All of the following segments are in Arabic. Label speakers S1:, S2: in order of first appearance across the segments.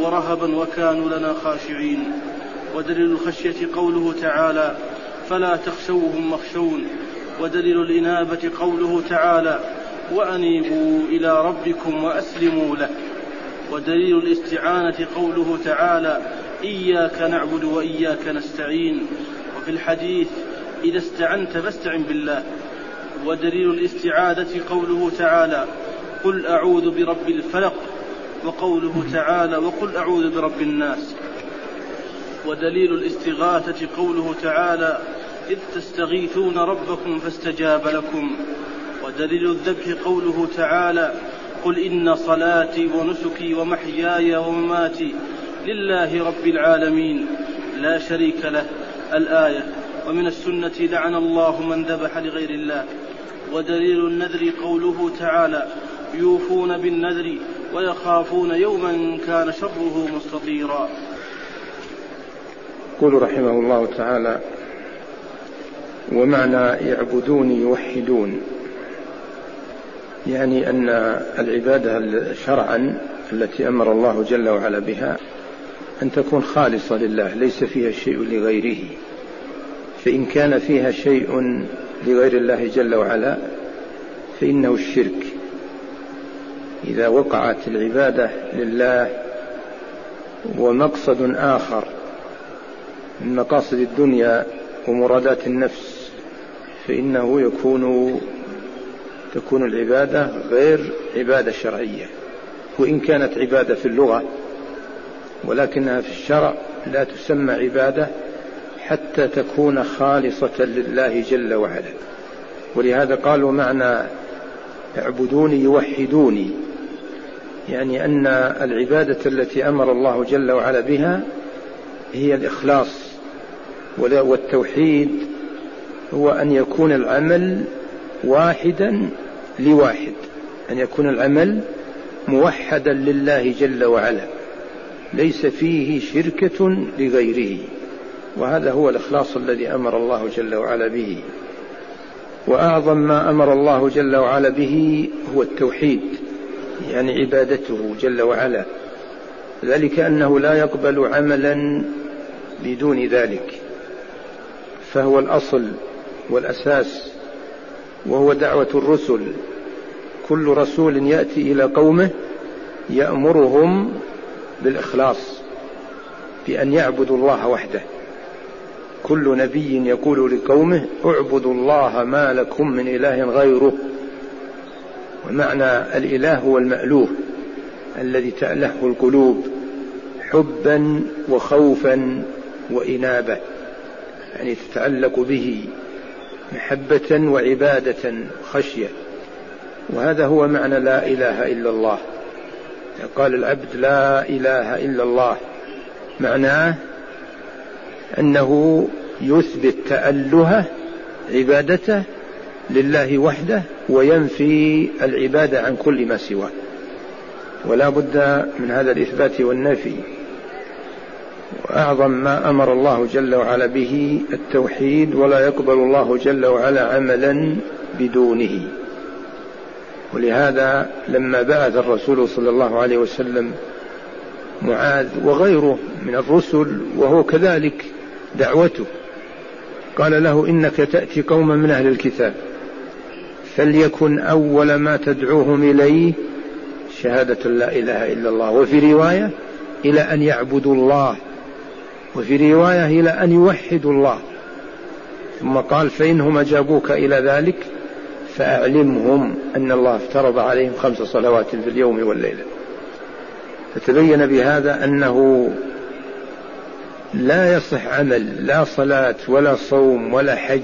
S1: ورهبا وكانوا لنا خاشعين. ودليل الخشية قوله تعالى فلا تخشوهم واخشون. ودليل الإنابة قوله تعالى وأنيبوا إلى ربكم وأسلموا له. ودليل الاستعانة قوله تعالى إياك نعبد وإياك نستعين. وفي الحديث إذا استعنت فاستعن بالله. ودليل الاستعاذة قوله تعالى قل أعوذ برب الفلق. وقوله تعالى وقل أعوذ برب الناس. ودليل الاستغاثة قوله تعالى إذ تستغيثون ربكم فاستجاب لكم. ودليل الذبح قوله تعالى قل إن صلاتي ونسكي ومحياي ومماتي لله رب العالمين لا شريك له الآية. ومن السنة لعن الله من ذبح لغير الله. ودليل النذر قوله تعالى يوفون بالنذر ويخافون يوما كان شره مستطيرا.
S2: يقول رحمه الله تعالى ومعنى يعبدون يوحدون، يعني أن العبادة شرعا التي أمر الله جل وعلا بها أن تكون خالصة لله ليس فيها شيء لغيره. فإن كان فيها شيء لغير الله جل وعلا فإنه الشرك. إذا وقعت العبادة لله ومقصد آخر من مقاصد الدنيا ومرادات النفس فإنه تكون العبادة غير عبادة شرعية، وإن كانت عبادة في اللغة ولكنها في الشرع لا تسمى عبادة حتى تكون خالصة لله جل وعلا. ولهذا قالوا معنى يعبدوني يوحدوني، يعني أن العبادة التي أمر الله جل وعلا بها هي الإخلاص. والتوحيد هو أن يكون العمل واحدا لواحد، أن يكون العمل موحدا لله جل وعلا ليس فيه شركة لغيره. وهذا هو الإخلاص الذي أمر الله جل وعلا به. وأعظم ما أمر الله جل وعلا به هو التوحيد، يعني عبادته جل وعلا، ذلك أنه لا يقبل عملا بدون ذلك، فهو الأصل والأساس، وهو دعوة الرسل. كل رسول يأتي إلى قومه يأمرهم بالإخلاص بأن يعبدوا الله وحده. كل نبي يقول لقومه اعبدوا الله ما لكم من إله غيره. ومعنى الإله هو المألوه الذي تألهه القلوب حبا وخوفا وإنابة، يعني تتعلق به محبة وعبادة خشية. وهذا هو معنى لا إله إلا الله. قال العبد لا إله إلا الله معناه أنه يثبت تألهه عبادته لله وحده وينفي العبادة عن كل ما سواه. ولا بد من هذا الإثبات والنفي. وأعظم ما أمر الله جل وعلا به التوحيد، ولا يقبل الله جل وعلا عملا بدونه. ولهذا لما بعث الرسول صلى الله عليه وسلم معاذ وغيره من الرسل وهو كذلك دعوته، قال له إنك تأتي قوما من أهل الكتاب فليكن أول ما تدعوهم إليه شهادة لا إله إلا الله، وفي رواية إلى أن يعبدوا الله، وفي رواية إلى أن يوحدوا الله. ثم قال فإنهم أجابوك إلى ذلك فأعلمهم أن الله افترض عليهم 5 صلوات في اليوم والليلة. فتبين بهذا أنه لا يصح عمل لا صلاة ولا صوم ولا حج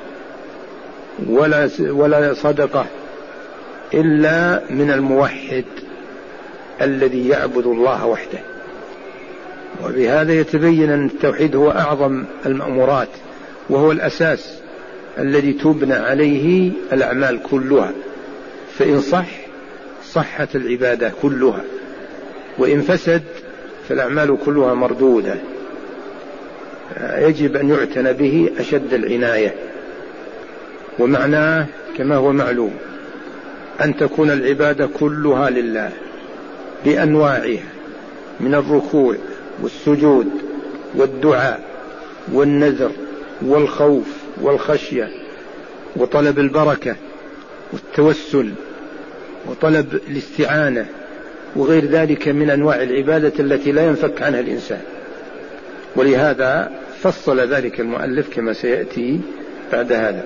S2: ولا صدقة إلا من الموحد الذي يعبد الله وحده. وبهذا يتبين أن التوحيد هو أعظم المأمورات، وهو الأساس الذي تبنى عليه الأعمال كلها. فإن صحت العبادة كلها، وإن فسد فالأعمال كلها مردودة. يجب أن يعتنى به أشد العناية. ومعناه كما هو معلوم أن تكون العبادة كلها لله بأنواعها من الركوع والسجود والدعاء والنذر والخوف والخشية وطلب البركة والتوسل وطلب الاستعانة وغير ذلك من أنواع العبادة التي لا ينفك عنها الإنسان. ولهذا فصل ذلك المؤلف كما سيأتي بعد هذا.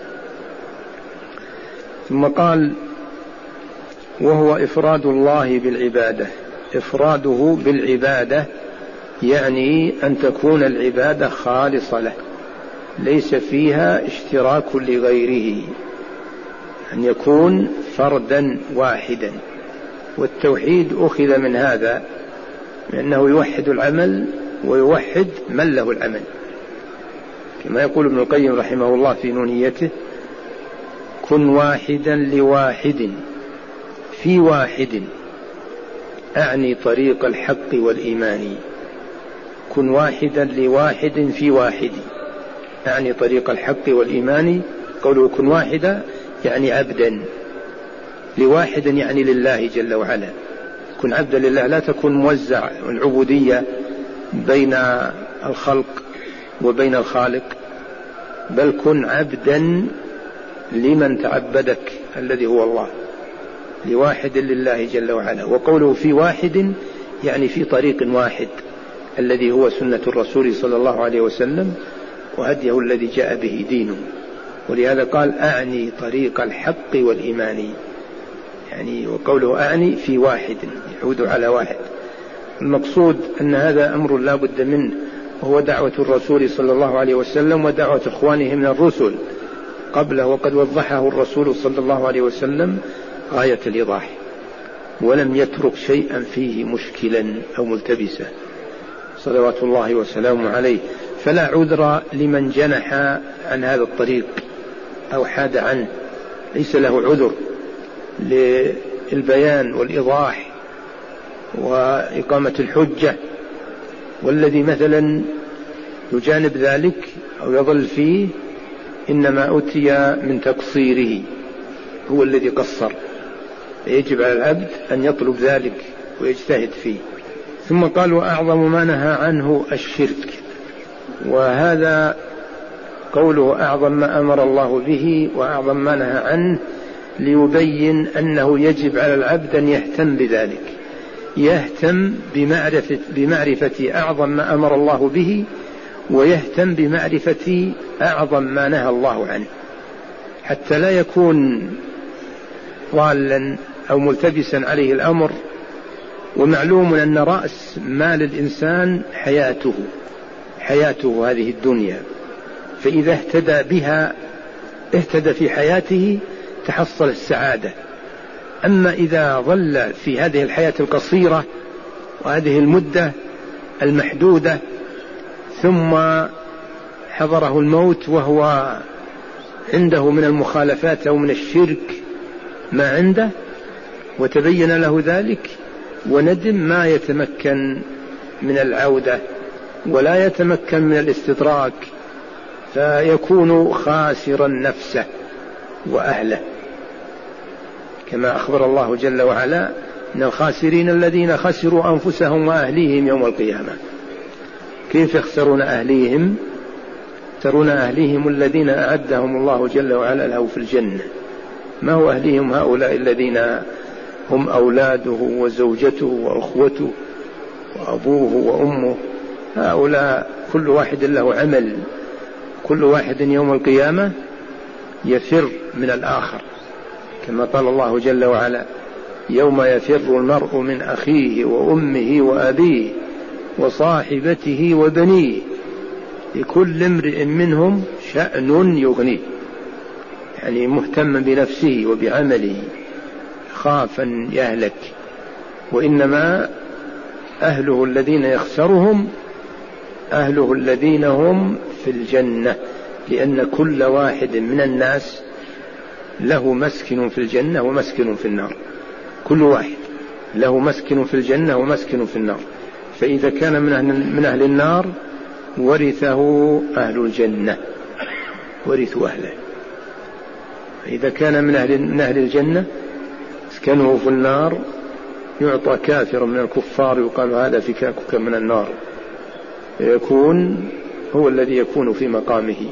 S2: ثم قال: وهو إفراد الله بالعبادة. إفراده بالعبادة يعني أن تكون العبادة خالصة له، ليس فيها اشتراك لغيره، أن يكون فردا واحدا. والتوحيد أخذ من هذا، لأنه يوحد العمل ويوحد من له العمل، كما يقول ابن القيم رحمه الله في نونيته: كن واحدا لواحد في واحد، أعني طريق الحق والإيمان. كن واحدا لواحد في واحد، أعني طريق الحق والإيمان. قوله كن واحدا يعني عبدا، لواحدا يعني لله جل وعلا. كن عبدا لله، لا تكن موزع العبودية بين الخلق وبين الخالق، بل كن عبدا لمن تعبدك الذي هو الله، لواحد لله جل وعلا. وقوله في واحد يعني في طريق واحد الذي هو سنة الرسول صلى الله عليه وسلم وهديه الذي جاء به دينه. ولهذا قال: أعني طريق الحق والإيمان، يعني وقوله أعني في واحد يعود على واحد. المقصود أن هذا أمر لا بد منه، وهو دعوة الرسول صلى الله عليه وسلم ودعوة إخوانه من الرسل قبله، وقد وضحه الرسول صلى الله عليه وسلم غاية الإيضاح، ولم يترك شيئا فيه مشكلا أو ملتبسا صلوات الله وسلامه عليه. فلا عذر لمن جنح عن هذا الطريق أو حاد عنه، ليس له عذر للبيان والإيضاح وإقامة الحجة. والذي مثلا يجانب ذلك أو يظل فيه إنما أتي من تقصيره، هو الذي قصر، يجب على العبد أن يطلب ذلك ويجتهد فيه. ثم قال: وأعظم ما نهى عنه الشرك. وهذا قوله أعظم ما أمر الله به وأعظم ما نهى عنه ليبين أنه يجب على العبد أن يهتم بذلك، يهتم بمعرفة أعظم ما أمر الله به، ويهتم بمعرفة أعظم ما نهى الله عنه، حتى لا يكون ضالا أو ملتبسا عليه الأمر. ومعلوم أن رأس مال الإنسان حياته هذه الدنيا، فإذا اهتدى بها اهتدى في حياته تحصل السعادة. أما إذا ظل في هذه الحياة القصيرة وهذه المدة المحدودة ثم حضره الموت وهو عنده من المخالفات أو من الشرك ما عنده وتبين له ذلك وندم، ما يتمكن من العودة ولا يتمكن من الاستدراك، فيكون خاسرا نفسه وأهله، كما أخبر الله جل وعلا: إن الخاسرين الذين خسروا أنفسهم وأهليهم يوم القيامة. كيف يخسرون أهليهم؟ يخسرون أهليهم الذين أعدهم الله جل وعلا له في الجنة. ما هو أهليهم؟ هؤلاء الذين هم أولاده وزوجته وأخوته وأبوه وأمه، هؤلاء كل واحد له عمل، كل واحد يوم القيامة يفر من الآخر، كما قال الله جل وعلا: يوم يفر المرء من أخيه وأمه وأبيه وصاحبته وبنيه لكل امرئ منهم شأن يغنيه، يعني مهتم بنفسه وبعمله خاف أن يهلك. وإنما أهله الذين يخسرهم أهله الذين هم في الجنة، لأن كل واحد من الناس له مسكن في الجنة ومسكن في النار، كل واحد له مسكن في الجنة ومسكن في النار. فإذا كان من أهل النار ورثه أهل الجنة، ورثوا أهله. إذا كان من أهل الجنة اسكنه في النار يعطى كافر من الكفار يقال هذا فكاكك من النار، يكون هو الذي يكون في مقامه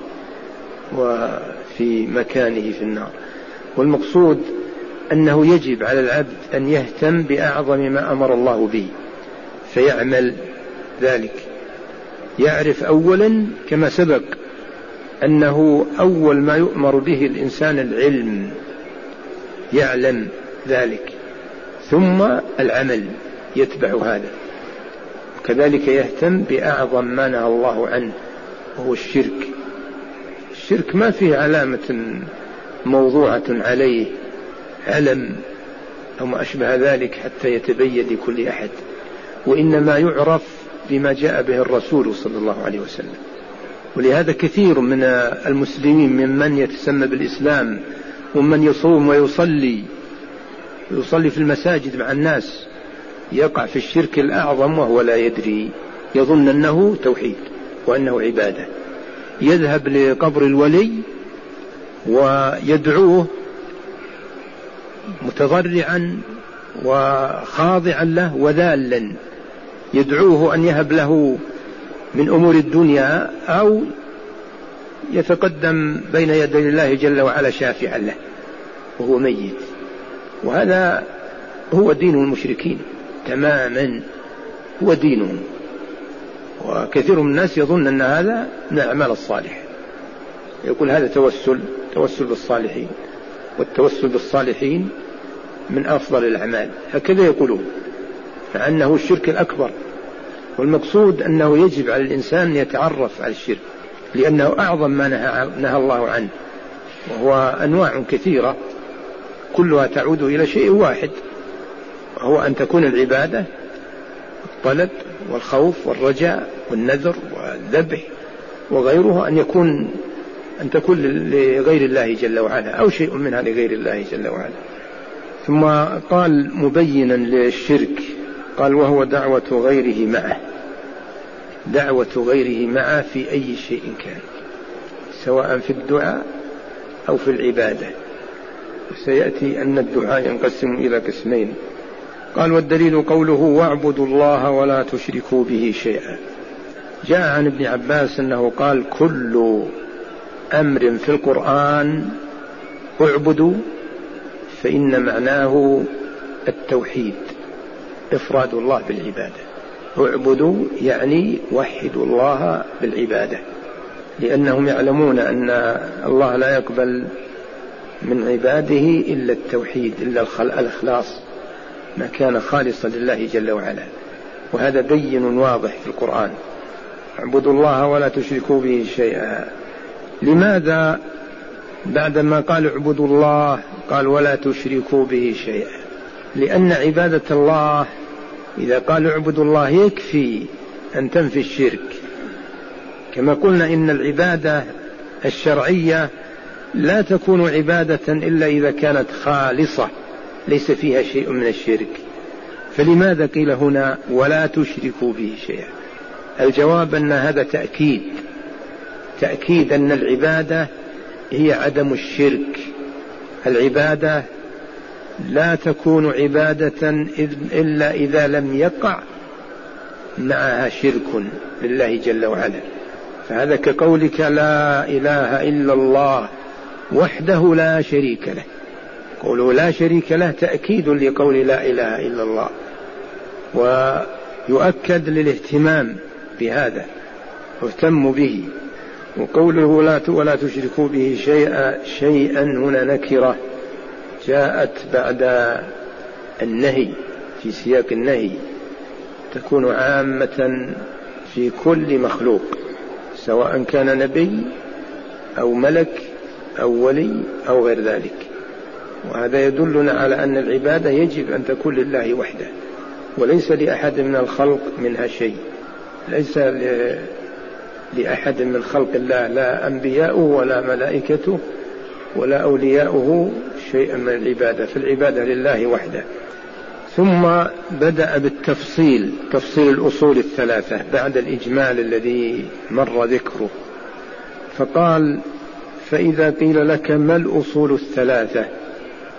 S2: وفي مكانه في النار. والمقصود أنه يجب على العبد أن يهتم بأعظم ما أمر الله به فيعمل ذلك. يعرف أولا كما سبق أنه أول ما يؤمر به الإنسان العلم، يعلم ذلك، ثم العمل يتبع هذا. كذلك يهتم بأعظم ما نهى الله عنه وهو الشرك. الشرك ما فيه علامة موضوعة عليه علم أو ما أشبه ذلك حتى يتبين لكل أحد، وإنما يعرف بما جاء به الرسول صلى الله عليه وسلم. ولهذا كثير من المسلمين ممن يتسمى بالإسلام ومن يصوم ويصلي في المساجد مع الناس يقع في الشرك الأعظم وهو لا يدري، يظن أنه توحيد وأنه عبادة. يذهب لقبر الولي ويدعوه متضرعا وخاضعا له وذالا، يدعوه أن يهب له من أمور الدنيا أو يتقدم بين يدي الله جل وعلا شافعا له وهو ميت. وهذا هو دين المشركين تماما، هو دينهم. وكثير من الناس يظن أن هذا من الأعمال الصالحة، يقول هذا توسل بالصالحين، والتوسل بالصالحين من أفضل الأعمال، هكذا يقولون، مع أنه الشرك الأكبر. والمقصود أنه يجب على الإنسان أن يتعرف على الشرك، لأنه أعظم ما نهى الله عنه، وهو أنواع كثيرة كلها تعود إلى شيء واحد، وهو أن تكون العبادة الطلب والخوف والرجاء والنذر والذبح وغيرها أن تكون لغير الله جل وعلا أو شيء منها لغير الله جل وعلا. ثم قال مبينا للشرك، قال وهو دعوة غيره معه، دعوة غيره معه في أي شيء كان، سواء في الدعاء أو في العبادة. سيأتي أن الدعاء ينقسم إلى قسمين. قال والدليل قوله واعبدوا الله ولا تشركوا به شيئا. جاء عن ابن عباس أنه قال كل أمر في القرآن اعبدوا فإن معناه التوحيد، إفراد الله بالعبادة. اعبدوا يعني وحدوا الله بالعبادة، لأنهم يعلمون أن الله لا يقبل من عباده إلا التوحيد، إلا الإخلاص، ما كان خالصا لله جل وعلا. وهذا بين واضح في القرآن، اعبدوا الله ولا تشركوا به شيئا. لماذا بعدما قال اعبدوا الله قال ولا تشركوا به شيئا؟ لأن عبادة الله إذا قال اعبدوا الله يكفي أن تنفي الشرك. كما قلنا إن العبادة الشرعية لا تكون عبادة إلا إذا كانت خالصة ليس فيها شيء من الشرك. فلماذا قيل هنا ولا تشركوا به شيئا؟ الجواب أن هذا تأكيد أن العبادة هي عدم الشرك. العبادة لا تكون عبادة إلا إذا لم يقع معها شرك لله جل وعلا. فهذا كقولك لا إله إلا الله وحده لا شريك له، قوله لا شريك له تأكيد لقول لا إله إلا الله، ويؤكد للاهتمام بهذا واهتموا به. وقوله ولا تشركوا به شيئا هنا نكرة جاءت بعد النهي في سياق النهي، تكون عامة في كل مخلوق سواء كان نبي أو ملك أو ولي أو غير ذلك. وهذا يدلنا على أن العبادة يجب أن تكون لله وحده، وليس لأحد من الخلق منها شيء، ليس لأحد من خلق الله لا أنبياؤه ولا ملائكته ولا أولياؤه شيئا من العبادة، فالعبادة لله وحده. ثم بدأ بالتفصيل، تفصيل الأصول الثلاثة بعد الإجمال الذي مر ذكره، فقال فإذا قيل لك ما الأصول الثلاثة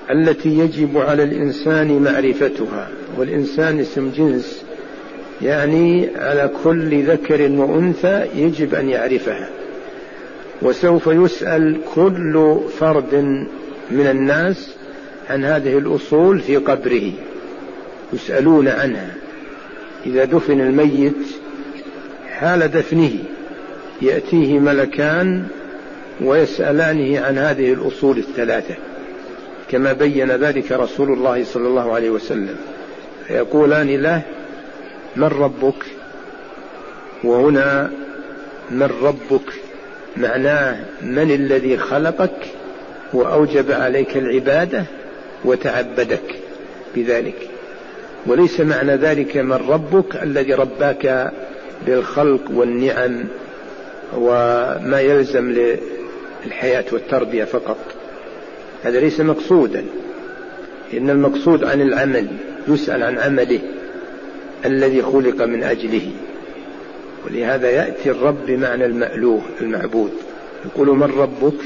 S2: التي يجب على الإنسان معرفتها، والإنسان اسم جنس يعني على كل ذكر وأنثى يجب أن يعرفها. وسوف يسأل كل فرد من الناس عن هذه الأصول في قبره، يسألون عنها. إذا دفن الميت حال دفنه يأتيه ملكان ويسألانه عن هذه الأصول الثلاثة، كما بين ذلك رسول الله صلى الله عليه وسلم، فيقولان له: من ربك؟ وهنا من ربك معناه من الذي خلقك وأوجب عليك العبادة وتعبدك بذلك، وليس معنى ذلك من ربك الذي رباك بالخلق والنعم وما يلزم للحياة والتربية فقط، هذا ليس مقصودا. إن المقصود عن العمل، يسأل عن عمله الذي خلق من أجله. ولهذا يأتي الرب بمعنى المألوه المعبود، يقول: من ربك؟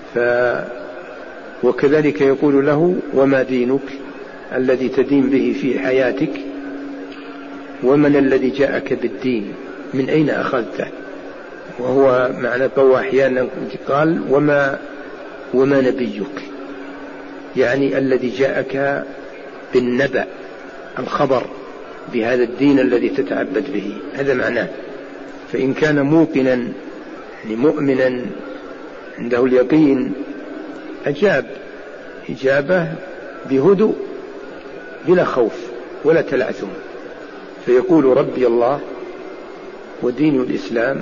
S2: وكذلك يقول له: وما دينك الذي تدين به في حياتك؟ ومن الذي جاءك بالدين؟ من أين أخذته؟ وهو معنى قوى أحيانا قال: وما نبيك، يعني الذي جاءك بالنبأ، الخبر بهذا الدين الذي تتعبد به، هذا معناه. فإن كان موقنا يعني مؤمنا عنده اليقين أجاب إجابة بهدوء بلا خوف ولا تلعثم، فيقول: ربي الله ودين الإسلام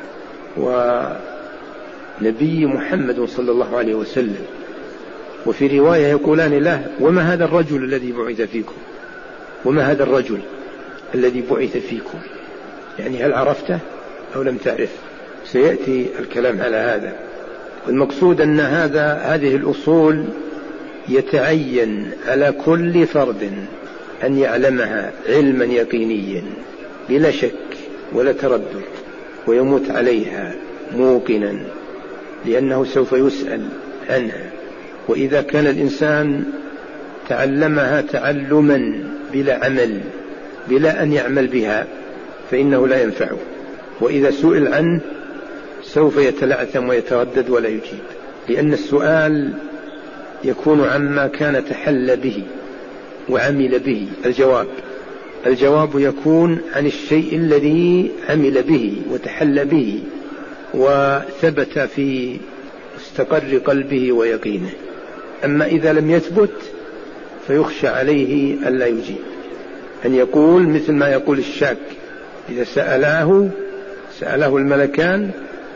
S2: ونبي محمد صلى الله عليه وسلم. وفي رواية يقولان له: وما هذا الرجل الذي بعث فيكم؟ وما هذا الرجل الذي بعث فيكم؟ يعني هل عرفته أو لم تعرف؟ سيأتي الكلام على هذا. والمقصود أن هذه الأصول يتعين على كل فرد أن يعلمها علما يقينيا بلا شك ولا تردد، ويموت عليها موقنا، لأنه سوف يسأل عنها. وإذا كان الإنسان تعلمها تعلما بلا عمل، بلا أن يعمل بها، فإنه لا ينفعه، وإذا سئل عنه سوف يتلعثم ويتردد ولا يجيب، لأن السؤال يكون عما كان تحل به وعمل به. الجواب يكون عن الشيء الذي عمل به وتحل به وثبت في مستقر قلبه ويقينه. أما إذا لم يثبت فيخشى عليه ألا يجيب، أن يقول مثل ما يقول الشاك إذا سأله الملكان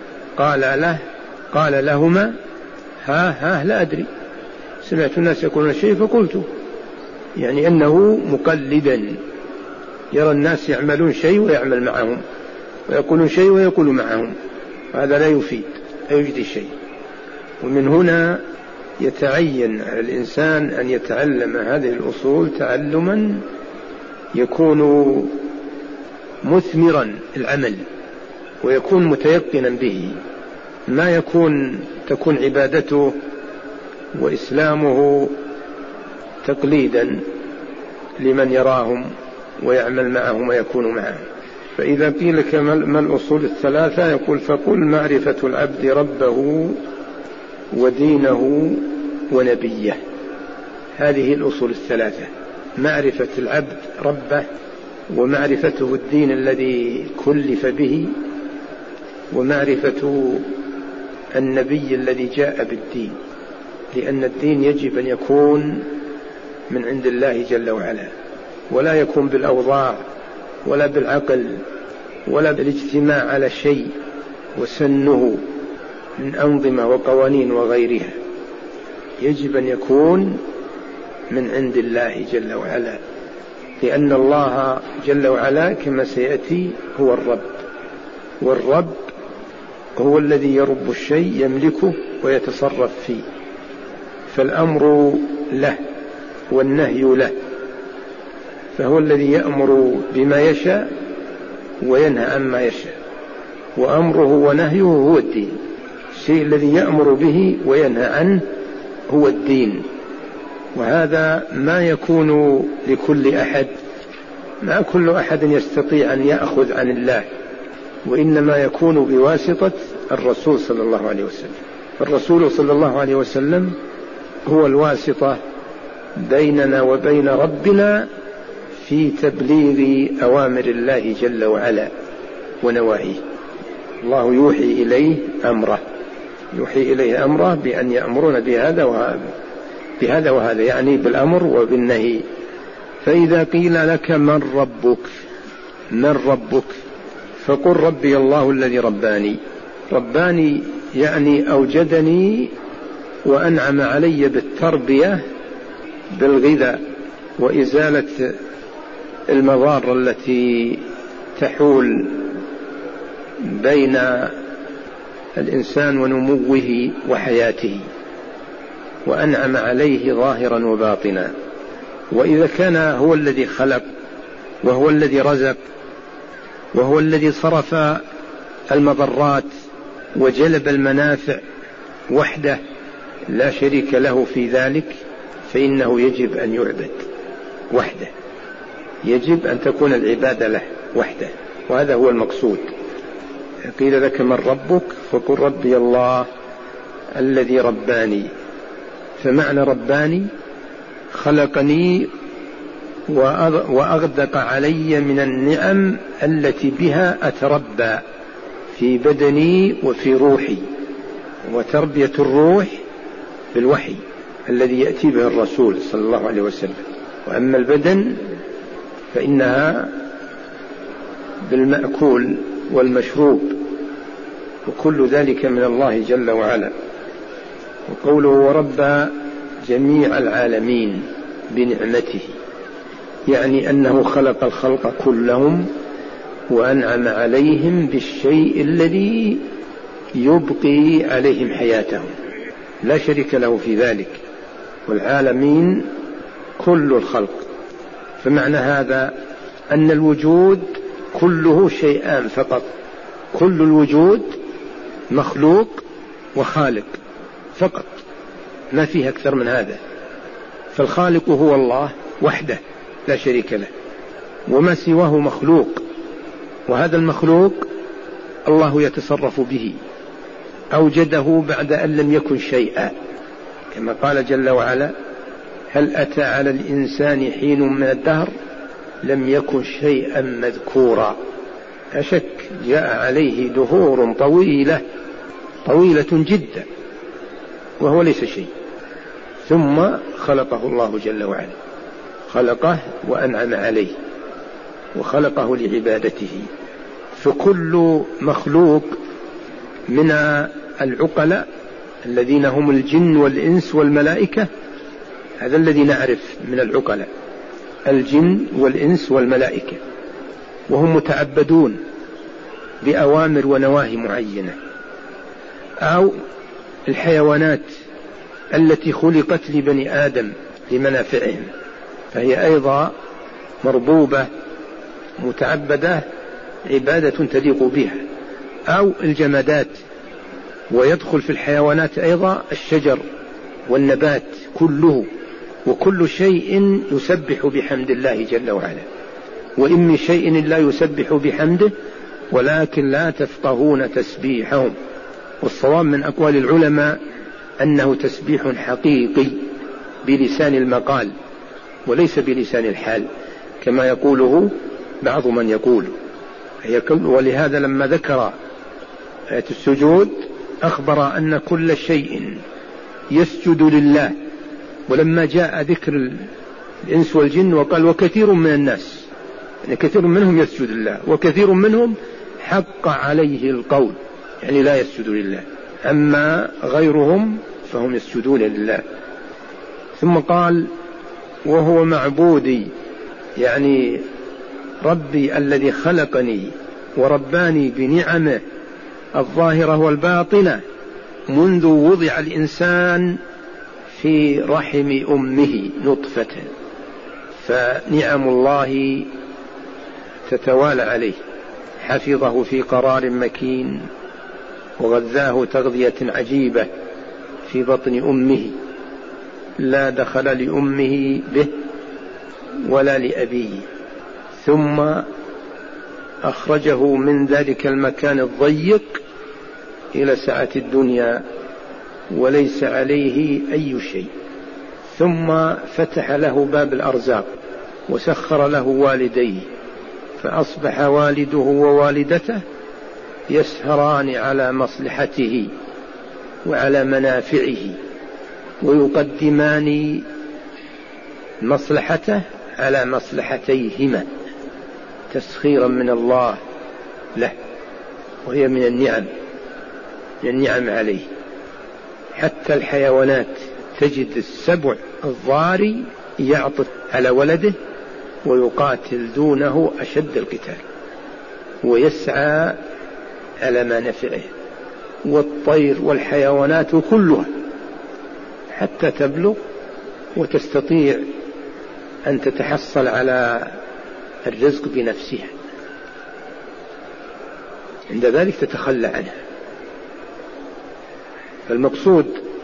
S2: قال لهما: ها لا أدري، سمعت الناس يقولون شيء فقلت، يعني أنه مقلدا يرى الناس يعملون شيء ويعمل معهم، ويقولون شيء ويقول معهم، هذا لا يفيد، لا يجدي شيء. ومن هنا يتعين على الإنسان أن يتعلم هذه الأصول تعلما يكون مثمرا العمل، ويكون متيقنا به، ما تكون عبادته وإسلامه تقليدا لمن يراهم ويعمل معهم ويكون معهم. فإذا قيل لك ما الأصول الثلاثة؟ يقول: فقل: معرفة العبد ربه ودينه ونبيه. هذه الأصول الثلاثة: معرفة العبد ربه، ومعرفته الدين الذي كلف به، ومعرفة النبي الذي جاء بالدين، لأن الدين يجب أن يكون من عند الله جل وعلا، ولا يكون بالأوضاع ولا بالعقل ولا بالاجتماع على شيء وسنه من أنظمة وقوانين وغيرها، يجب أن يكون من عند الله جل وعلا، لأن الله جل وعلا كما سيأتي هو الرب، والرب هو الذي يرب الشيء يملكه ويتصرف فيه، فالأمر له والنهي له، فهو الذي يأمر بما يشاء وينهى عما يشاء، وأمره ونهيه هو الدين. الشيء الذي يأمر به وينهى عنه هو الدين، وهذا ما يكون لكل أحد، ما كل أحد يستطيع أن يأخذ عن الله، وإنما يكون بواسطة الرسول صلى الله عليه وسلم. الرسول صلى الله عليه وسلم هو الواسطة بيننا وبين ربنا في تبليغ أوامر الله جل وعلا ونواهيه. الله يوحي إليه أمره بأن يأمرنا بهذا وهذا، يعني بالأمر وبالنهي. فإذا قيل لك من ربك فقل ربي الله الذي رباني يعني أوجدني وأنعم علي بالتربية بالغذاء وإزالة المضار التي تحول بين الإنسان ونموه وحياته، وأنعم عليه ظاهرا وباطنا. وإذا كان هو الذي خلق وهو الذي رزق وهو الذي صرف المضرات وجلب المنافع وحده لا شريك له في ذلك، فإنه يجب أن يعبد وحده، يجب أن تكون العبادة له وحده، وهذا هو المقصود. قيل لك من ربك فقل ربي الله الذي رباني. فمعنى رباني خلقني وأغدق علي من النعم التي بها أتربى في بدني وفي روحي، وتربية الروح بالوحي الذي يأتي به الرسول صلى الله عليه وسلم. وأما البدن فإنها بالمأكول والمشروب، وكل ذلك من الله جل وعلا. وقوله ورب جميع العالمين بنعمته، يعني أنه خلق الخلق كلهم وأنعم عليهم بالشيء الذي يبقي عليهم حياتهم، لا شريك له في ذلك. والعالمين كل الخلق. فمعنى هذا أن الوجود كله شيئان فقط، كل الوجود مخلوق وخالق فقط، ما فيه أكثر من هذا. فالخالق هو الله وحده لا شريك له، وما سواه مخلوق، وهذا المخلوق الله يتصرف به، أوجده بعد أن لم يكن شيئا، كما قال جل وعلا هل أتى على الإنسان حين من الدهر لم يكن شيئا مذكورا. أشك جاء عليه دهور طويلة جدا وهو ليس شيء، ثم خلقه الله جل وعلا، خلقه وأنعم عليه وخلقه لعبادته. فكل مخلوق من العقلاء الذين هم الجن والإنس والملائكة، هذا الذي نعرف من العقلاء، الجن والإنس والملائكة، وهم متعبدون بأوامر ونواهي معينة. أو الحيوانات التي خلقت لبني آدم لمنافعهم، فهي أيضا مربوبة متعبدة عبادة تليق بها. أو الجمادات، ويدخل في الحيوانات أيضا الشجر والنبات كله، وكل شيء يسبح بحمد الله جل وعلا. وإن من شيء لا يسبح بحمده ولكن لا تفقهون تسبيحهم. والصواب من أقوال العلماء أنه تسبيح حقيقي بلسان المقال وليس بلسان الحال كما يقوله بعض من يقول. ولهذا لما ذكر آية السجود أخبر أن كل شيء يسجد لله، ولما جاء ذكر الإنس والجن وقال وكثير من الناس، يعني كثير منهم يسجد لله وكثير منهم حق عليه القول، يعني لا يسجد لله، أما غيرهم فهم يسجدون لله. ثم قال وهو معبودي، يعني ربي الذي خلقني ورباني بنعمه الظاهرة والباطنة منذ وضع الإنسان في رحم أمه نطفة، فنعم الله تتوالى عليه، حفظه في قرار مكين وغذاه تغذية عجيبة في بطن أمه لا دخل لأمه به ولا لأبيه، ثم أخرجه من ذلك المكان الضيق إلى سعة الدنيا وليس عليه أي شيء، ثم فتح له باب الأرزاق وسخر له والديه، فأصبح والده ووالدته يسهران على مصلحته وعلى منافعه، ويقدمان مصلحته على مصلحتيهما تسخيرا من الله له، وهي من النعم عليه. حتى الحيوانات تجد السبع الضاري يعطف على ولده ويقاتل دونه أشد القتال ويسعى على منافعه، والطير والحيوانات كلها حتى تبلغ وتستطيع أن تتحصل على الرزق بنفسها، عند ذلك تتخلى عنها. فالمقصود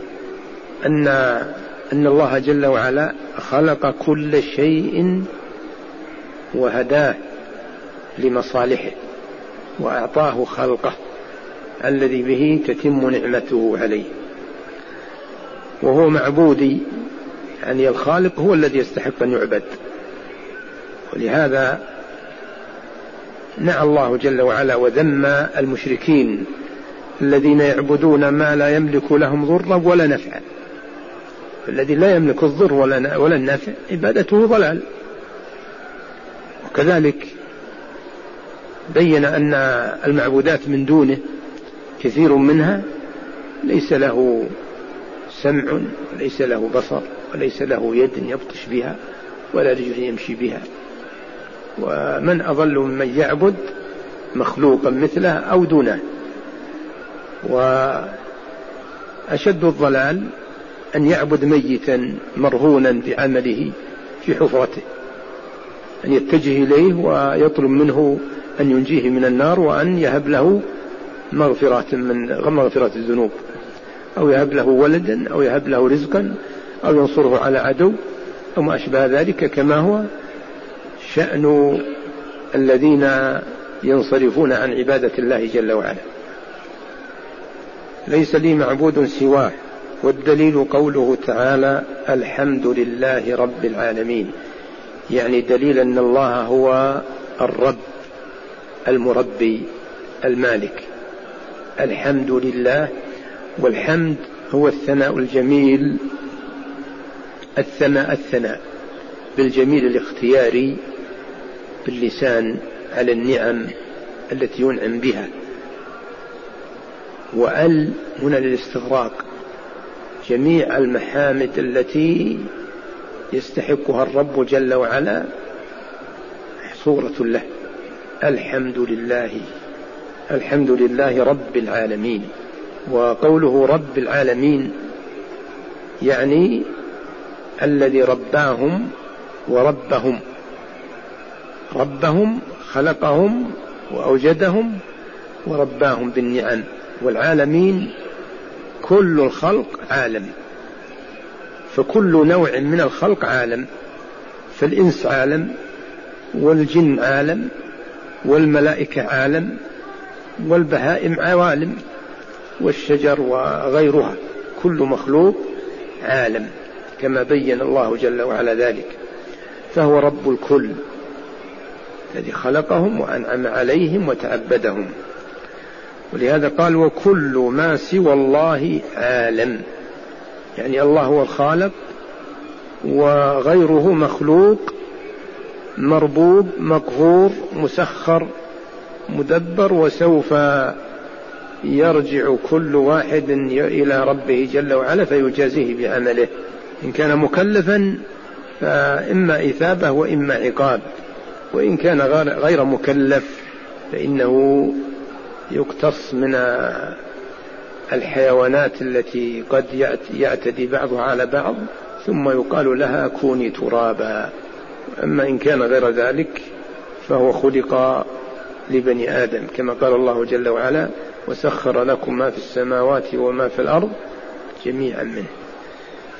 S2: أن الله جل وعلا خلق كل شيء وهداه لمصالحه وأعطاه خلقه الذي به تتم نعمته عليه، وهو معبودي، يعني الخالق هو الذي يستحق أن يعبد. ولهذا نعى الله جل وعلا وذم المشركين الذين يعبدون ما لا يملك لهم ضرا ولا نفعا. الذي لا يملك الضر ولا النفع عبادته ضلال. وكذلك بين أن المعبودات من دونه كثير منها ليس له سمع وليس له بصر وليس له يد يبطش بها ولا رجل يمشي بها، ومن أضل ممن يعبد مخلوقا مثله أو دونه. وأشد الضلال أن يعبد ميتا مرهونا بعمله في حفرته، أن يتجه إليه ويطلب منه أن ينجيه من النار وأن يهب له مغفرة الذنوب، أو يهب له ولدا، أو يهب له رزقا، أو ينصره على عدو، أو ما أشبه ذلك، كما هو شأن الذين ينصرفون عن عبادة الله جل وعلا. ليس لي معبود سواه، والدليل قوله تعالى الحمد لله رب العالمين، يعني دليل أن الله هو الرب المربي المالك. الحمد لله، والحمد هو الثناء الجميل، الثناء بالجميل الاختياري باللسان على النعم التي ينعم بها. وأل هنا للاستغراق، جميع المحامد التي يستحقها الرب جل وعلا صورة له. الحمد لله رب العالمين. وقوله رب العالمين يعني الذي رباهم وربهم، ربهم خلقهم وأوجدهم ورباهم بالنعم. والعالمين كل الخلق عالم، فكل نوع من الخلق عالم، فالإنس عالم، والجن عالم، والملائكة عالم، والبهائم عوالم، والشجر وغيرها، كل مخلوق عالم كما بين الله جل وعلا ذلك. فهو رب الكل الذي خلقهم وأنعم عليهم وتعبدهم. ولهذا قال وكل ما سوى الله عالم، يعني الله هو الخالق وغيره مخلوق مربوب مقهور مسخر مدبر، وسوف يرجع كل واحد إلى ربه جل وعلا فيجازيه بعمله. إن كان مكلفا فإما إثابة وإما عقاب، وإن كان غير مكلف فإنه يقتص من الحيوانات التي قد يعتدي بعضها على بعض ثم يقال لها كوني ترابا. أما إن كان غير ذلك فهو خلق لبني آدم، كما قال الله جل وعلا وسخر لكم ما في السماوات وما في الأرض جميعا منه.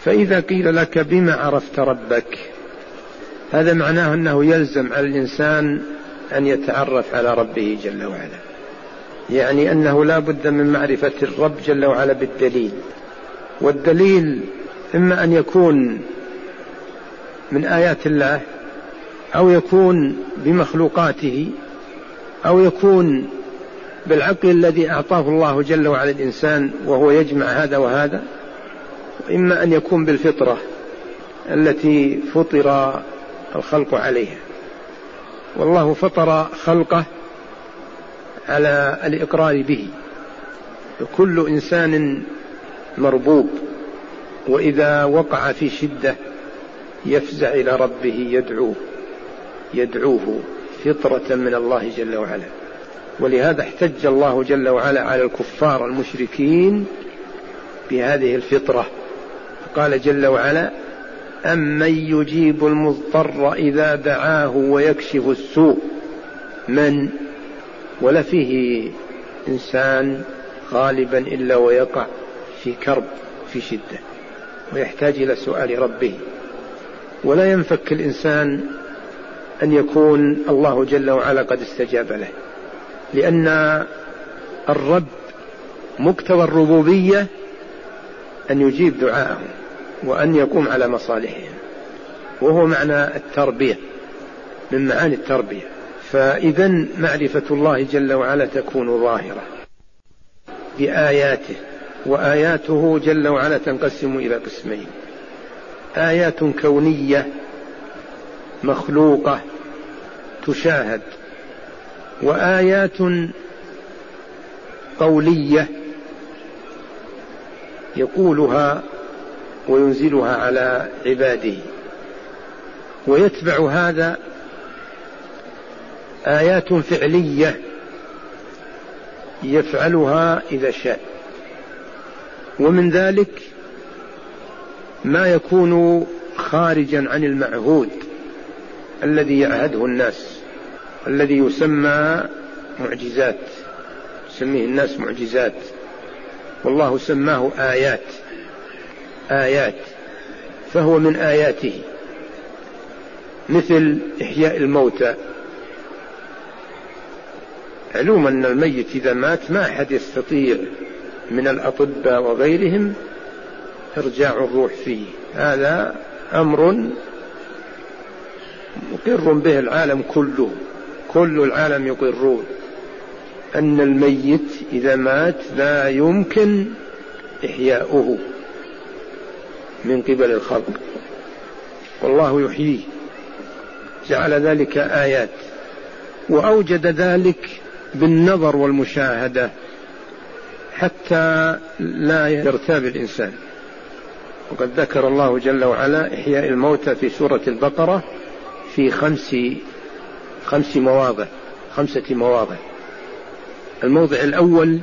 S2: فإذا قيل لك بما عرفت ربك، هذا معناه أنه يلزم على الإنسان أن يتعرف على ربه جل وعلا، يعني أنه لا بد من معرفة الرب جل وعلا بالدليل. والدليل إما أن يكون من آيات الله، أو يكون بمخلوقاته، أو يكون بالعقل الذي أعطاه الله جل وعلا الإنسان وهو يجمع هذا وهذا، وإما أن يكون بالفطرة التي فطر الخلق عليها. والله فطر خلقه على الإقرار به، كل إنسان مربوب، وإذا وقع في شدة يفزع إلى ربه يدعوه فطرة من الله جل وعلا. ولهذا احتج الله جل وعلا على الكفار المشركين بهذه الفطرة، قال جل وعلا: أمن يجيب المضطر إذا دعاه ويكشف السوء من، ولا فيه إنسان غالبا إلا ويقع في كرب في شدة ويحتاج إلى سؤال ربه، ولا ينفك الإنسان أن يكون الله جل وعلا قد استجاب له، لأن الرب مقتضى الربوبية أن يجيب دعاءهم وأن يقوم على مصالحهم، وهو معنى التربية من معاني التربية. فإذا معرفة الله جل وعلا تكون ظاهرة بآياته، وآياته جل وعلا تنقسم إلى قسمين: آيات كونية مخلوقة تشاهد، وآيات قولية يقولها وينزلها على عباده. ويتبع هذا آيات فعلية يفعلها إذا شاء، ومن ذلك ما يكون خارجا عن المعهود الذي يعهده الناس، الذي يسمى معجزات، يسميه الناس معجزات، والله سماه آيات، فهو من آياته، مثل إحياء الموتى. علوم أن الميت إذا مات ما أحد يستطيع من الأطباء وغيرهم إرجاع الروح فيه، هذا أمر مقر به العالم كله، كل العالم يقرون أن الميت إذا مات لا يمكن إحياؤه من قبل الخلق، والله يحييه، جعل ذلك آيات، وأوجد ذلك بالنظر والمشاهدة حتى لا يرتاب الإنسان. وقد ذكر الله جل وعلا إحياء الموتى في سورة البقرة في خمسة مواضع. الموضع الأول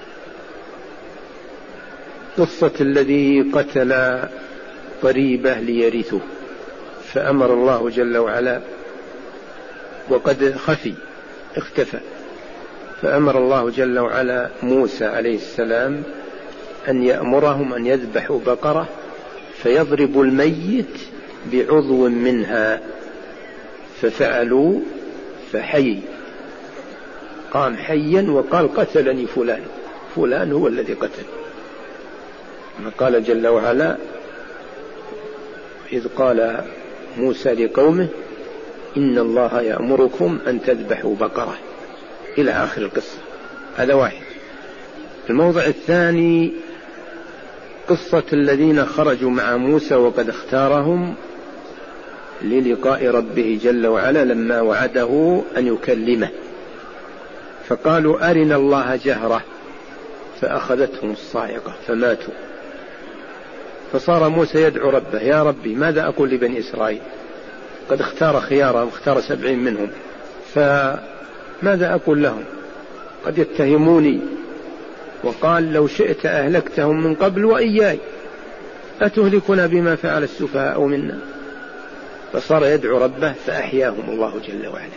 S2: قصة الذي قتل قريبه ليرثه، فأمر الله جل وعلا، وقد اختفى، فأمر الله جل وعلا موسى عليه السلام أن يأمرهم أن يذبحوا بقرة فيضرب الميت بعضو منها، ففعلوا فحي، قام حيا وقال: قتلني فلان هو الذي قتل. قال جل وعلا: إذ قال موسى لقومه إن الله يأمركم أن تذبحوا بقرة، إلى آخر القصة. هذا واحد. الموضع الثاني قصة الذين خرجوا مع موسى وقد اختارهم للقاء ربه جل وعلا لما وعده أن يكلمه، فقالوا: أرنا الله جهرة، فأخذتهم الصاعقة فماتوا. فصار موسى يدعو ربه: يا ربي ماذا أقول لبني إسرائيل؟ قد اختار خيارهم، اختار 70 منهم، فماذا أقول لهم؟ قد يتهموني. وقال: لو شئت أهلكتهم من قبل وإياي، أتهلكنا بما فعل السفهاء منا؟ فصار يدعو ربه فأحياهم الله جل وعلا،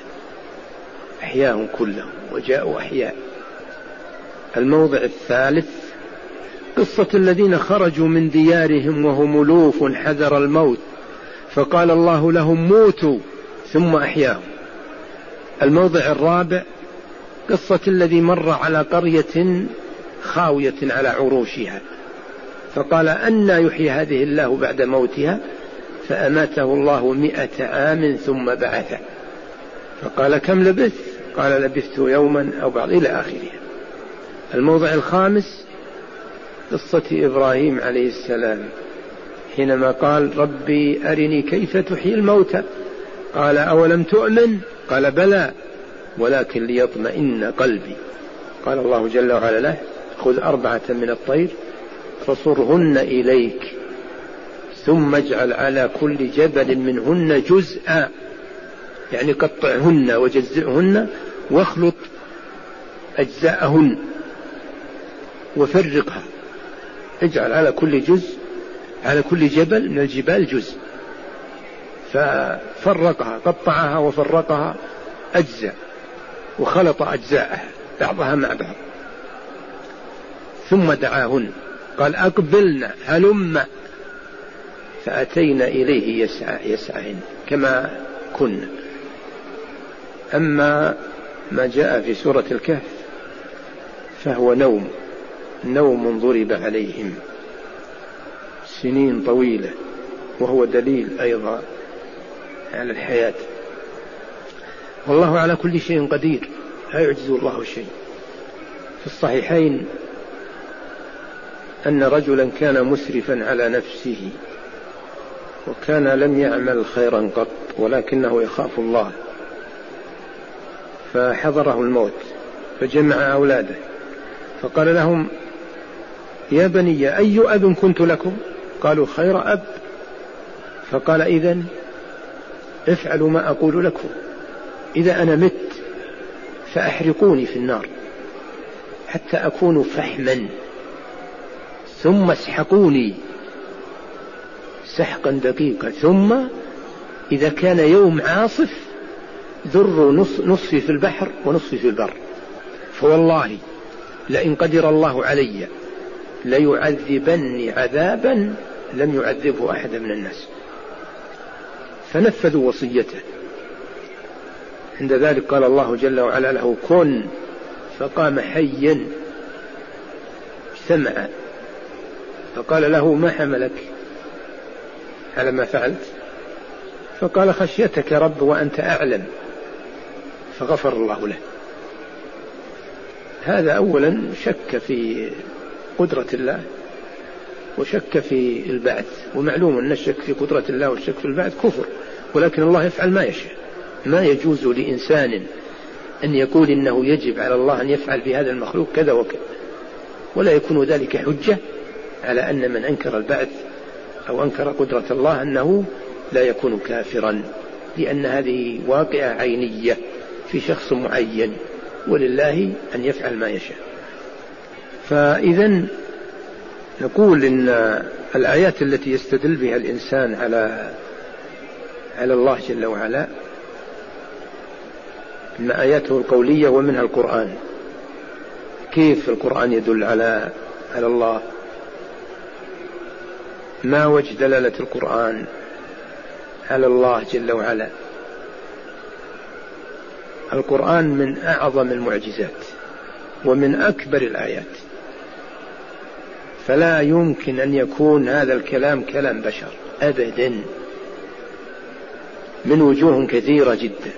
S2: أحياهم كلهم وجاءوا أحياء. الموضع الثالث قصة الذين خرجوا من ديارهم وهم ألوف حذر الموت فقال الله لهم موتوا ثم أحياهم. الموضع الرابع قصة الذي مر على قرية خاوية على عروشها فقال أنى يحيي هذه الله بعد موتها فأماته الله 100 عام ثم بعثه فقال كم لبثت؟ قال لبثت يوما أو بعض إلى آخره. الموضع الخامس قصة إبراهيم عليه السلام حينما قال ربي أرني كيف تحيي الموتى قال أولم تؤمن؟ قال بلى ولكن ليطمئن قلبي. قال الله جل وعلا له خذ 4 من الطير فصرهن إليك ثم اجعل على كل جبل منهن جزءا يعني قطعهن وجزئهن واخلط أجزاءهن وفرقها اجعل على كل جزء على كل جبل من الجبال جزء ففرقها قطعها وفرقها أجزاء وخلط أجزاءها بعضها مع بعض ثم دعاهن قال أقبلنا هلم فأتينا إليه يسعين كما كنا. أما ما جاء في سورة الكهف فهو نوم ضرب عليهم سنين طويلة وهو دليل أيضا على الحياة. والله على كل شيء قدير لا يعجز الله شيء. في الصحيحين أن رجلا كان مسرفا على نفسه وكان لم يعمل خيرا قط ولكنه يخاف الله فحضره الموت فجمع أولاده فقال لهم يا بني أي أب كنت لكم؟ قالوا خير أب. فقال إذن افعلوا ما أقول لكم إذا أنا مت فأحرقوني في النار حتى أكون فحما ثم اسحقوني سحقا دقيقا ثم إذا كان يوم عاصف ذروا نصفي في البحر ونصفي في البر فوالله لئن قدر الله علي ليعذبني عذابا لم يعذبه أحد من الناس. فنفذوا وصيته. عند ذلك قال الله جل وعلا له كن فقام حيا سمع فقال له ما حملك على ما فعلت؟ فقال خشيتك رب وأنت أعلم فغفر الله له. هذا أولا شك في قدرة الله وشك في البعث ومعلوم أن الشك في قدرة الله والشك في البعث كفر ولكن الله يفعل ما يشاء. ما يجوز لإنسان أن يقول إنه يجب على الله أن يفعل بهذا المخلوق كذا وكذا ولا يكون ذلك حجة على أن من أنكر البعث أو أنكر قدرة الله أنه لا يكون كافرا لأن هذه واقعة عينية في شخص معين ولله أن يفعل ما يشاء. فإذن نقول إن الآيات التي يستدل بها الإنسان على الله جل وعلا من آياته القولية ومنها القرآن. كيف القرآن يدل على الله؟ ما وجه دلالة القرآن على الله جل وعلا؟ القرآن من أعظم المعجزات ومن أكبر الآيات فلا يمكن أن يكون هذا الكلام كلام بشر أبدا من وجوه كثيرة جدا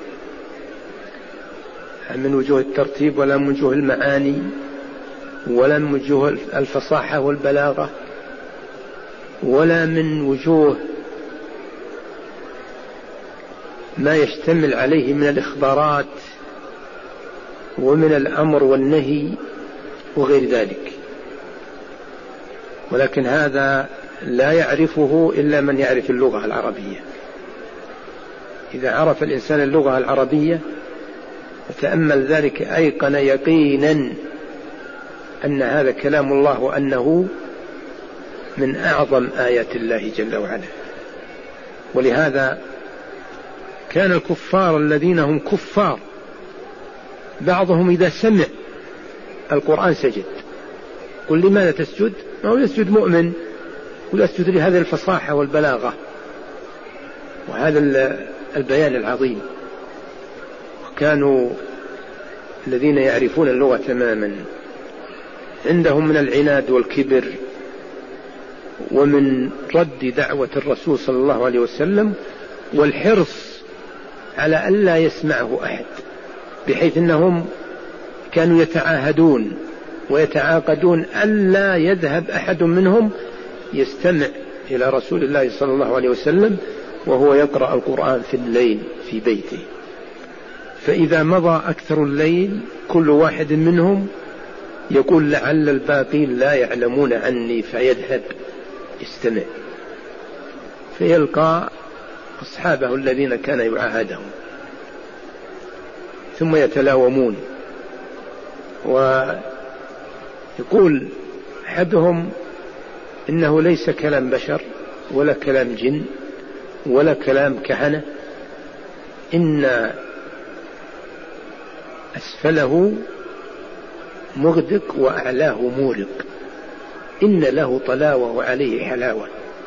S2: من وجوه الترتيب ولا من وجوه المعاني ولا من وجوه الفصاحة والبلاغة ولا من وجوه ما يشتمل عليه من الإخبارات ومن الأمر والنهي وغير ذلك. ولكن هذا لا يعرفه إلا من يعرف اللغة العربية. إذا عرف الإنسان اللغة العربية وتأمل ذلك أيقن يقينا أن هذا كلام الله وأنه من أعظم آيات الله جل وعلا. ولهذا كان الكفار الذين هم كفار بعضهم إذا سمع القرآن سجد. قل لماذا تسجد؟ ما هو يسجد مؤمن ويسجد لهذه الفصاحة والبلاغة وهذا البيان العظيم. وكانوا الذين يعرفون اللغة تماما عندهم من العناد والكبر ومن رد دعوة الرسول صلى الله عليه وسلم والحرص على ألا يسمعه أحد، بحيث أنهم كانوا يتعاهدون ويتعاقدون ألا يذهب أحد منهم يستمع إلى رسول الله صلى الله عليه وسلم وهو يقرأ القرآن في الليل في بيته. فإذا مضى أكثر الليل كل واحد منهم يقول لعل الباقين لا يعلمون عني فيذهب يستمع، فيلقى أصحابه الذين كان يعاهدهم ثم يتلاومون. ويقول أحدهم إنه ليس كلام بشر ولا كلام جن ولا كلام كهنة، إن أسفله مغدق وأعلاه مورق، إن له طلاوة وعليه حلاوة.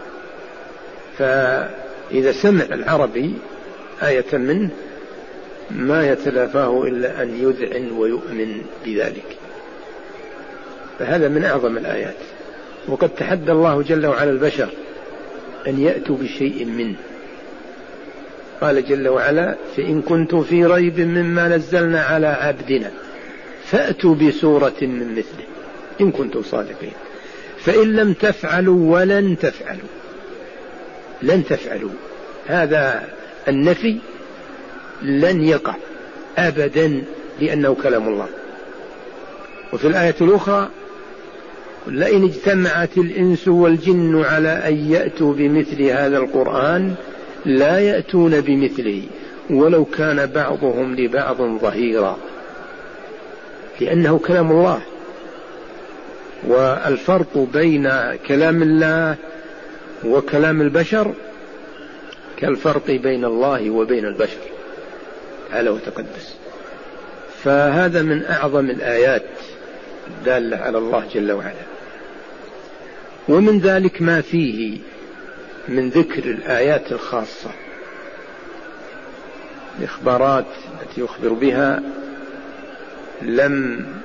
S2: فإذا سمع العربي آية منه ما يتلافاه إلا أن يذعن ويؤمن بذلك. فهذا من أعظم الآيات. وقد تحدى الله جل وعلا البشر أن يأتوا بشيء منه، قال جل وعلا فإن كنتم في ريب مما نزلنا على عبدنا فأتوا بسورة من مثله إن كنتم صادقين، فإن لم تفعلوا ولن تفعلوا، لن تفعلوا هذا النفي لن يقع أبدا لأنه كلام الله. وفي الآية الأخرى لئن اجتمعت الإنس والجن على أن يأتوا بمثل هذا القرآن لا يأتون بمثله ولو كان بعضهم لبعض ظهيرا، لأنه كلام الله. والفرق بين كلام الله وكلام البشر كالفرق بين الله وبين البشر تعالى وتقدس. فهذا من أعظم الآيات الدالة على الله جل وعلا. ومن ذلك ما فيه من ذكر الآيات الخاصة، الإخبارات التي يخبر بها لم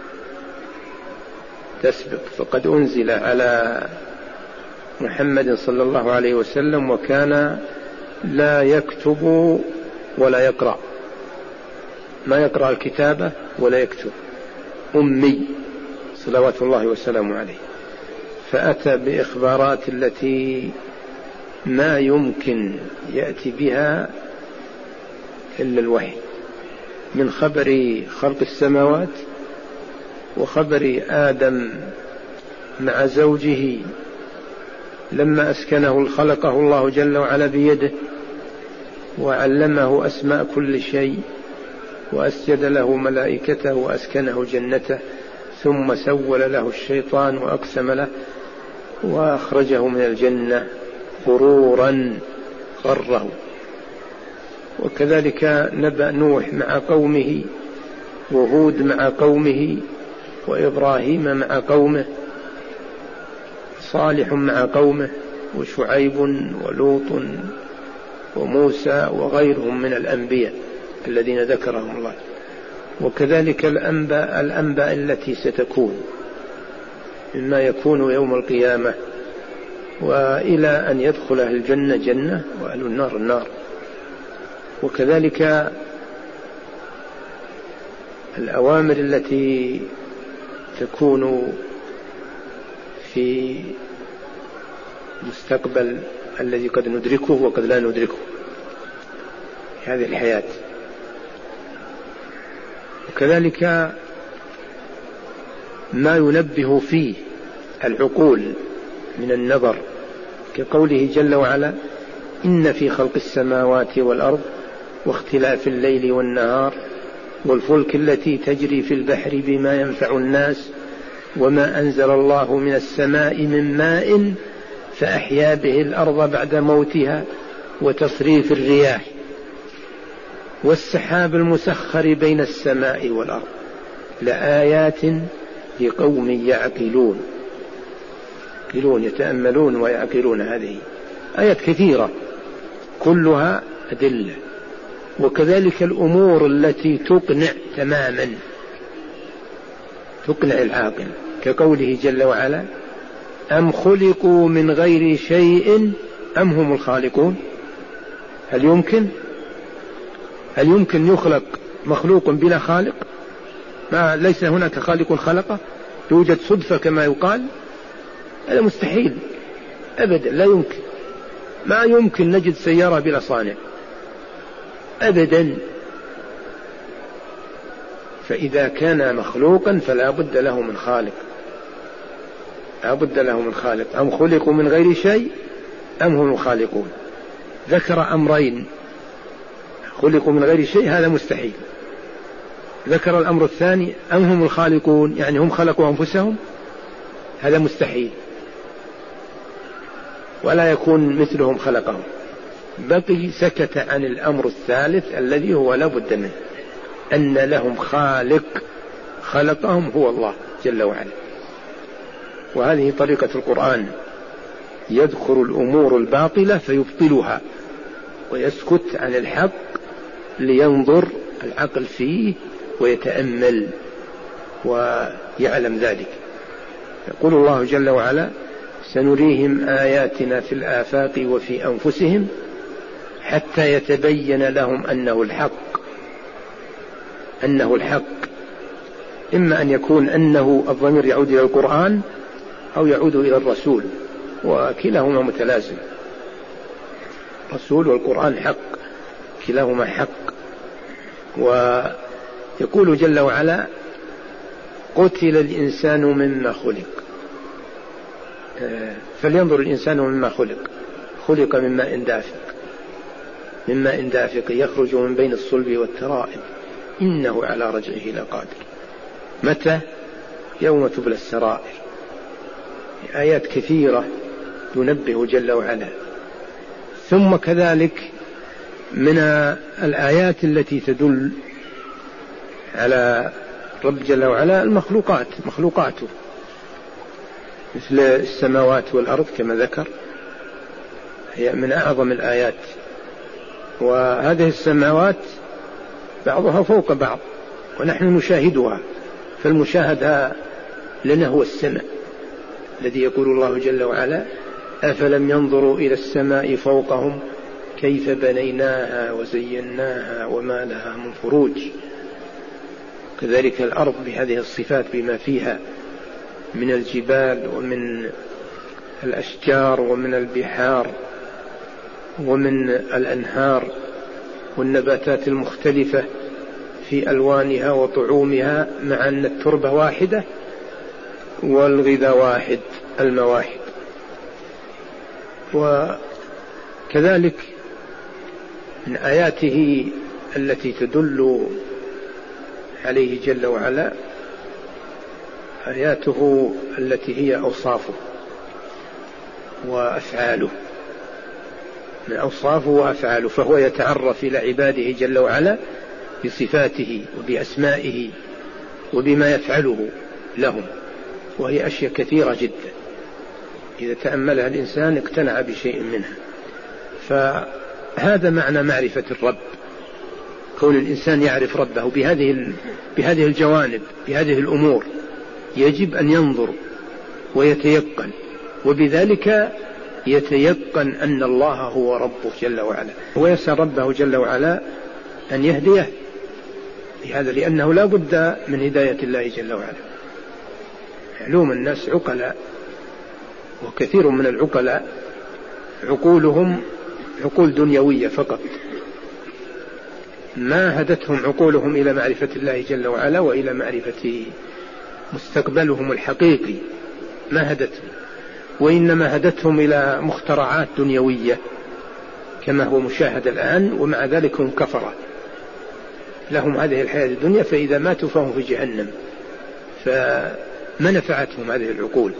S2: تسبق، فقد أنزل على محمد صلى الله عليه وسلم وكان لا يكتب ولا يقرأ، ما يقرأ الكتابة ولا يكتب، أمي صلوات الله وسلامه عليه. فأتى بإخبارات التي ما يمكن يأتي بها إلا الوحي، من خبر خلق السماوات وخبر آدم مع زوجه لما أسكنه خلقه الله جل وعلا بيده وعلمه أسماء كل شيء وأسجد له ملائكته وأسكنه جنته، ثم سول له الشيطان وأقسم له وأخرجه من الجنة غرورا غره. وكذلك نبأ نوح مع قومه وهود مع قومه وإبراهيم مع قومه، صالح مع قومه وشعيب ولوط وموسى وغيرهم من الأنبياء الذين ذكرهم الله. وكذلك الأنباء التي ستكون مما يكون يوم القيامة، وإلى أن يدخل أهل الجنة جنة وأهل النار النار. وكذلك الأوامر التي تكون في مستقبل الذي قد ندركه وقد لا ندركه في هذه الحياة. وكذلك ما ينبه فيه العقول من النظر، كقوله جل وعلا إن في خلق السماوات والأرض واختلاف الليل والنهار والفلك التي تجري في البحر بما ينفع الناس وما أنزل الله من السماء من ماء فأحيا به الأرض بعد موتها وتصريف الرياح والسحاب المسخر بين السماء والأرض لآيات لقوم يعقلون. يعقلون يتأملون ويعقلون. هذه آيات كثيرة كلها أدلة. وكذلك الأمور التي تقنع تماما، تقنع العاقل، كقوله جل وعلا: أم خلقوا من غير شيء أم هم الخالقون. هل يمكن يخلق مخلوق بلا خالق؟ ليس هناك خالق خلقه؟ يوجد صدفة كما يقال؟ هذا مستحيل أبدا، لا يمكن. ما يمكن نجد سيارة بلا صانع أبدا. فإذا كان مخلوقا فلا بد له من خالق، لا بد له من خالق. أم خلقوا من غير شيء أم هم الخالقون. ذكر أمرين: خلقوا من غير شيء هذا مستحيل. ذكر الأمر الثاني: أم هم الخالقون، يعني هم خلقوا أنفسهم، هذا مستحيل ولا يكون مثلهم خلقهم. بقي سكت عن الأمر الثالث الذي هو لا بد منه، أن لهم خالق خلقهم هو الله جل وعلا. وهذه طريقة القرآن، يذكر الأمور الباطلة فيبطلها ويسكت عن الحق لينظر العقل فيه ويتأمل ويعلم ذلك. يقول الله جل وعلا: سنريهم آياتنا في الآفاق وفي أنفسهم حتى يتبين لهم أنه الحق. إما أن يكون أنه الضمير يعود إلى القرآن أو يعود إلى الرسول، وكلاهما متلازم. الرسول والقرآن حق، كلاهما حق. ويقول جل وعلا: قتل الإنسان مما خلق. فلينظر الإنسان مما خلق من ماء دافق يخرج من بين الصلب والترائب إنه على رجعه لقادر. متى؟ يوم تبلى السرائر. آيات كثيرة ينبه جل وعلا. ثم كذلك من الآيات التي تدل على رب جل وعلا مخلوقاته، مثل السماوات والأرض كما ذكر، هي من أعظم الآيات. وهذه السماوات بعضها فوق بعض ونحن نشاهدها، فالمشاهدة لنا هو السماء الذي يقول الله جل وعلا: أفلم ينظروا إلى السماء فوقهم كيف بنيناها وزيناها وما لها من فروج. كذلك الأرض بهذه الصفات بما فيها من الجبال ومن الأشجار ومن البحار ومن الأنهار والنباتات المختلفة في ألوانها وطعومها، مع أن التربة واحدة والغذاء واحد، الماء واحد. وكذلك من آياته التي تدل عليه جل وعلا آياته التي هي أوصافه وأفعاله، من أوصافه وأفعاله، فهو يتعرف إلى عباده جل وعلا بصفاته وبأسمائه وبما يفعله لهم، وهي أشياء كثيرة جدا إذا تأملها الإنسان اقتنع بشيء منها. فهذا معنى معرفة الرب، كون الإنسان يعرف ربه بهذه الجوانب، بهذه الأمور، يجب أن ينظر ويتيقن، وبذلك يتيقن أن الله هو ربه جل وعلا، ويسأل ربه جل وعلا أن يهديه لهذا، لأنه لا بد من هداية الله جل وعلا. علوم الناس عقلاء، وكثير من العقلاء عقولهم عقول دنيوية فقط، ما هدتهم عقولهم إلى معرفة الله جل وعلا وإلى معرفة مستقبلهم الحقيقي، ما هدتهم، وإنما هدتهم إلى مخترعات دنيوية كما هو مشاهد الآن، ومع ذلك هم كفرة، لهم هذه الحياة الدنيا، فإذا ماتوا فهم في جهنم، فما نفعتهم هذه العقول.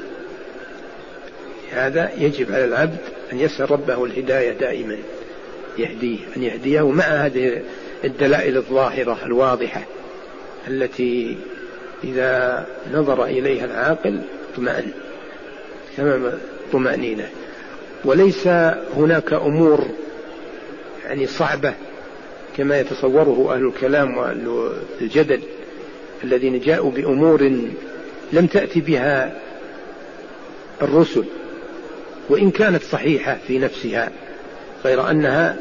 S2: هذا يجب على العبد أن يسأل ربه الهداية دائما، يهديه، أن يهديه مع هذه الدلائل الظاهرة الواضحة التي إذا نظر إليها العاقل اطمأن. تمام الطمأنينة. وليس هناك أمور يعني صعبة كما يتصوره أهل الكلام وأهل الجدل الذين جاءوا بأمور لم تأتي بها الرسل، وإن كانت صحيحة في نفسها، غير أنها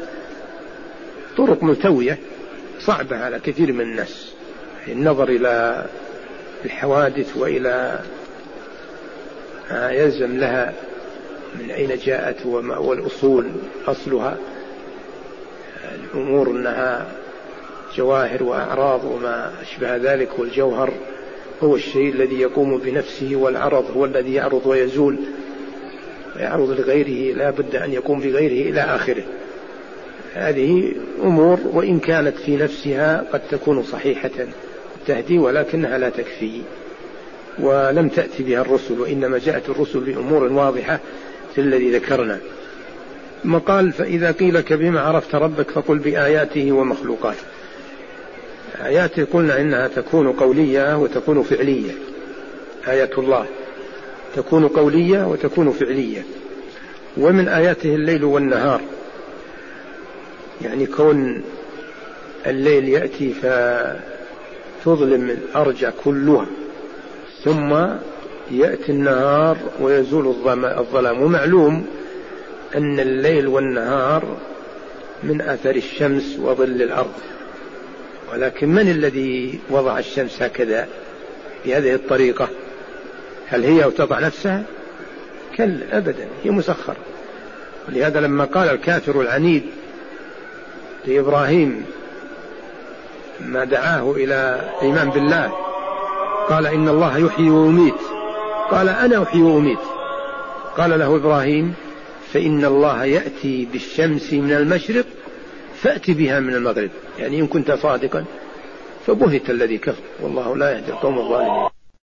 S2: طرق ملتوية صعبة على كثير من الناس، النظر إلى الحوادث وإلى ما يلزم لها من أين جاءت والأصول أصلها، الأمور أنها جواهر وأعراض وما أشبه ذلك، والجوهر هو الشيء الذي يقوم بنفسه، والعرض هو الذي يعرض ويزول ويعرض لغيره، لا بد أن يقوم بغيره إلى آخره. هذه أمور وإن كانت في نفسها قد تكون صحيحة تهدي، ولكنها لا تكفي، ولم تأتي بها الرسل، وإنما جاءت الرسل بأمور واضحة في الذي ذكرنا. ثم قال: فإذا قيل لك بما عرفت ربك فقل بآياته ومخلوقاته. آياته قلنا إنها تكون قولية وتكون فعلية، آيات الله تكون قولية وتكون فعلية. ومن آياته الليل والنهار، يعني كون الليل يأتي فتظلم الأرجع كلها، ثم يأتي النهار ويزول الظلام. ومعلوم أن الليل والنهار من أثر الشمس وظل الأرض، ولكن من الذي وضع الشمس هكذا بهذه الطريقة؟ هل هي وتضع نفسها؟ كلا أبدا، هي مسخرة. ولهذا لما قال الكافر العنيد لإبراهيم ما دعاه إلى الإيمان بالله، قال: إن الله يحيي ويميت، قال: أنا أحيي وأميت. قال له إبراهيم: فإن الله يأتي بالشمس من المشرق فأتي بها من المغرب. يعني إن كنت صادقا. فبهت الذي كفر، والله لا يهدي القوم الظالمين.